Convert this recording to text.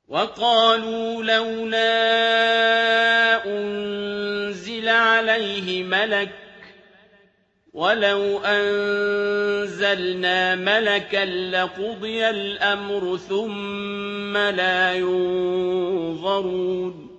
وَقَالُوا لَوْلَا أُنزِلَ عَلَيْهِ مَلَكٌ ۖ وَلَوْ أَنزَلْنَا مَلَكًا لَّقُضِيَ الْأَمْرُ ثُمَّ لَا يُنظَرُونَ